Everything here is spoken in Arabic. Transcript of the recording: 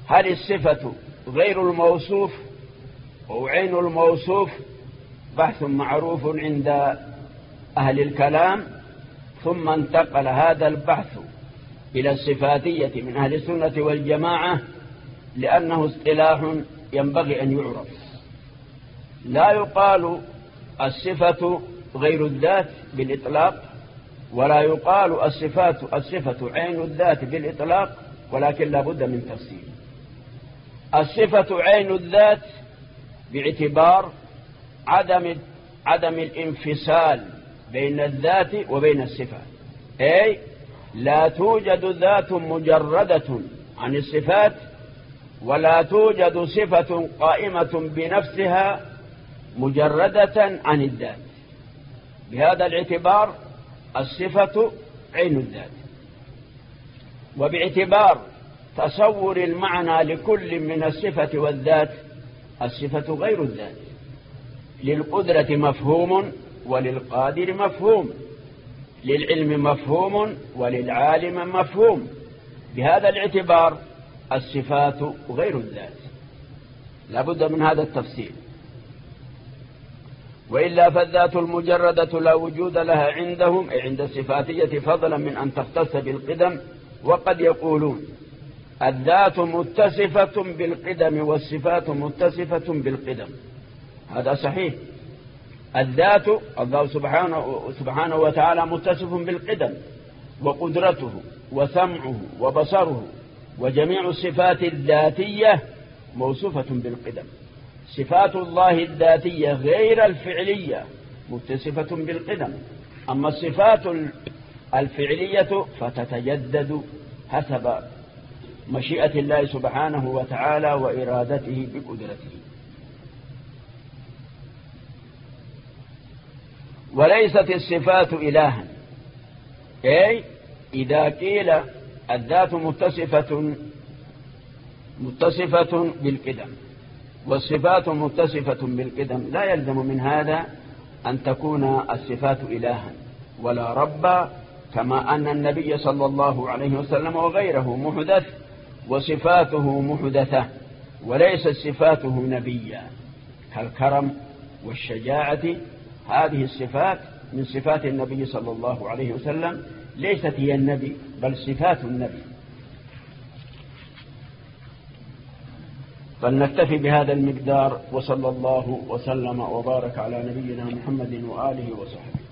هل الصفة غير الموصوف أو عين الموصوف؟ بحث معروف عند أهل الكلام، ثم انتقل هذا البحث إلى الصفاتية من أهل السنة والجماعة، لأنه اصطلاح ينبغي أن يعرف. لا يقال الصفة غير الذات بالإطلاق، ولا يقال الصفة عين الذات بالإطلاق، ولكن لا بد من تفصيل. الصفة عين الذات باعتبار عدم الانفصال بين الذات وبين الصفة، أي لا توجد ذات مجردة عن الصفات، ولا توجد صفة قائمة بنفسها مجردة عن الذات. بهذا الاعتبار الصفة عين الذات. وباعتبار تصور المعنى لكل من الصفة والذات، الصفة غير الذات. للقدرة مفهوم وللقادر مفهوم، للعلم مفهوم وللعالم مفهوم. بهذا الاعتبار الصفات غير الذات، لا بد من هذا التفصيل. وإلا فالذات المجردة لا وجود لها عندهم، أي عند الصفاتية، فضلا من أن تختص بالقدم. وقد يقولون الذات متصفة بالقدم والصفات متصفة بالقدم. هذا صحيح. الذات الله سبحانه وتعالى متصف بالقدم، وقدرته وسمعه وبصره وجميع الصفات الذاتية موصوفة بالقدم. صفات الله الذاتية غير الفعلية متصفة بالقدم، أما الصفات الفعلية فتتجدد حسب مشيئة الله سبحانه وتعالى وإرادته بقدرته. وليست الصفات إلها، أي إذا قيل الذات متصفة بالقدم والصفات متصفة بالقدم، لا يلزم من هذا أن تكون الصفات إلها ولا ربا، كما أن النبي صلى الله عليه وسلم وغيره محدث وصفاته محدثة، وليست صفاته نبيا كالكرم والشجاعة. هذه الصفات من صفات النبي صلى الله عليه وسلم، ليست هي النبي بل صفات النبي. فلنكتفي بهذا المقدار، وصلى الله وسلم وبارك على نبينا محمد وآله وصحبه.